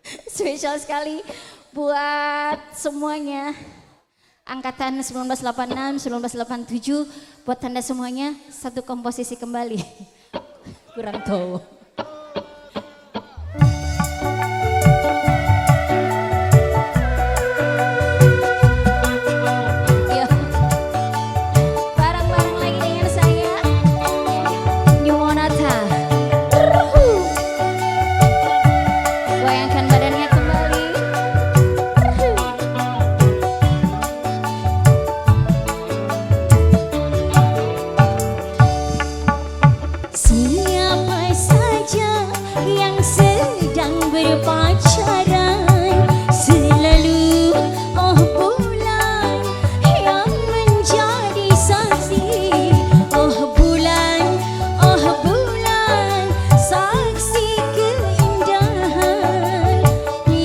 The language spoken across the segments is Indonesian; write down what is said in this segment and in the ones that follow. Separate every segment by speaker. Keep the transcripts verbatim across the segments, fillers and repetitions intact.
Speaker 1: Spesial sekali buat semuanya. Angkatan seribu sembilan ratus delapan puluh enam, seribu sembilan ratus delapan puluh tujuh, buat Anda semuanya satu komposisi kembali. Kurang tahu.
Speaker 2: Siapa saja yang sedang berpacaran selalu oh bulan yang menjadi saksi. Oh bulan, oh bulan, saksi keindahan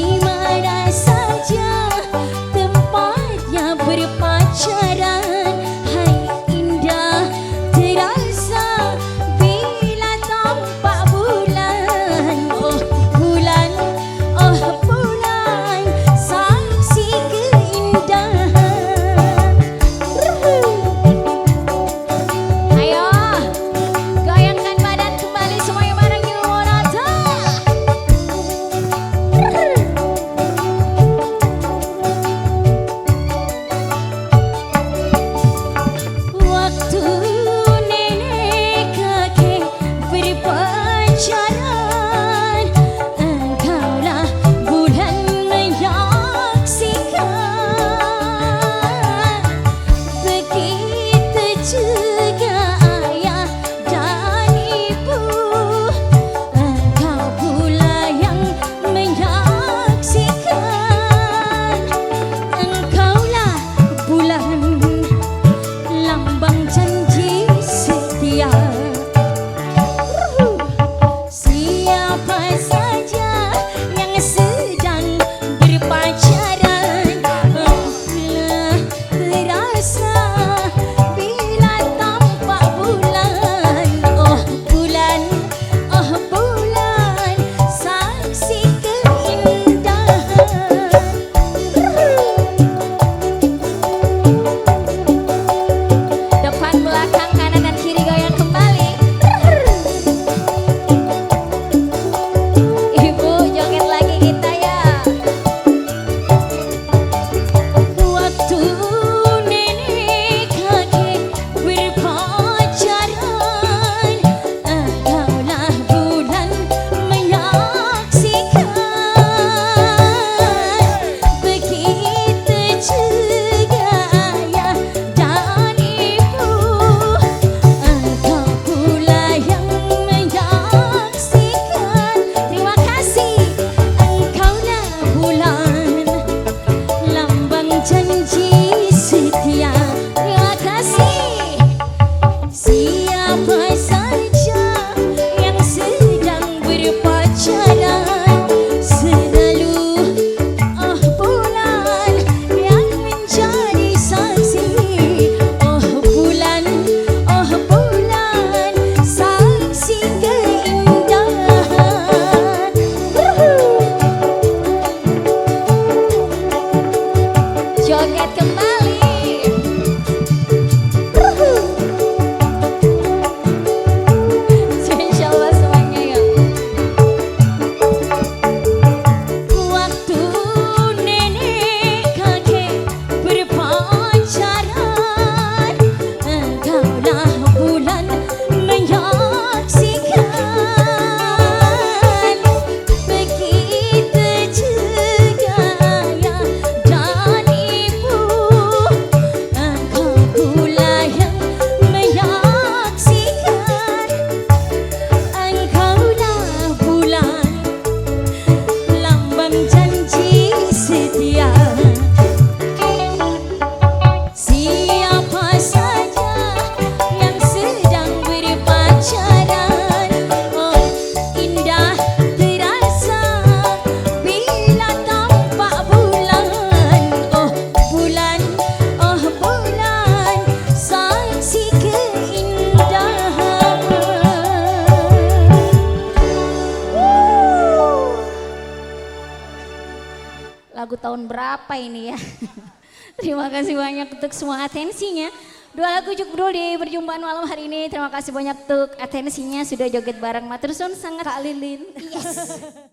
Speaker 1: lagu tahun berapa ini ya. Terima kasih banyak untuk semua atensinya. Dua lagu cukup dulu di perjumpaan malam hari ini. Terima kasih banyak untuk atensinya sudah joget bareng Matur Suwun sangat
Speaker 2: Kak Lilin.
Speaker 1: Yes.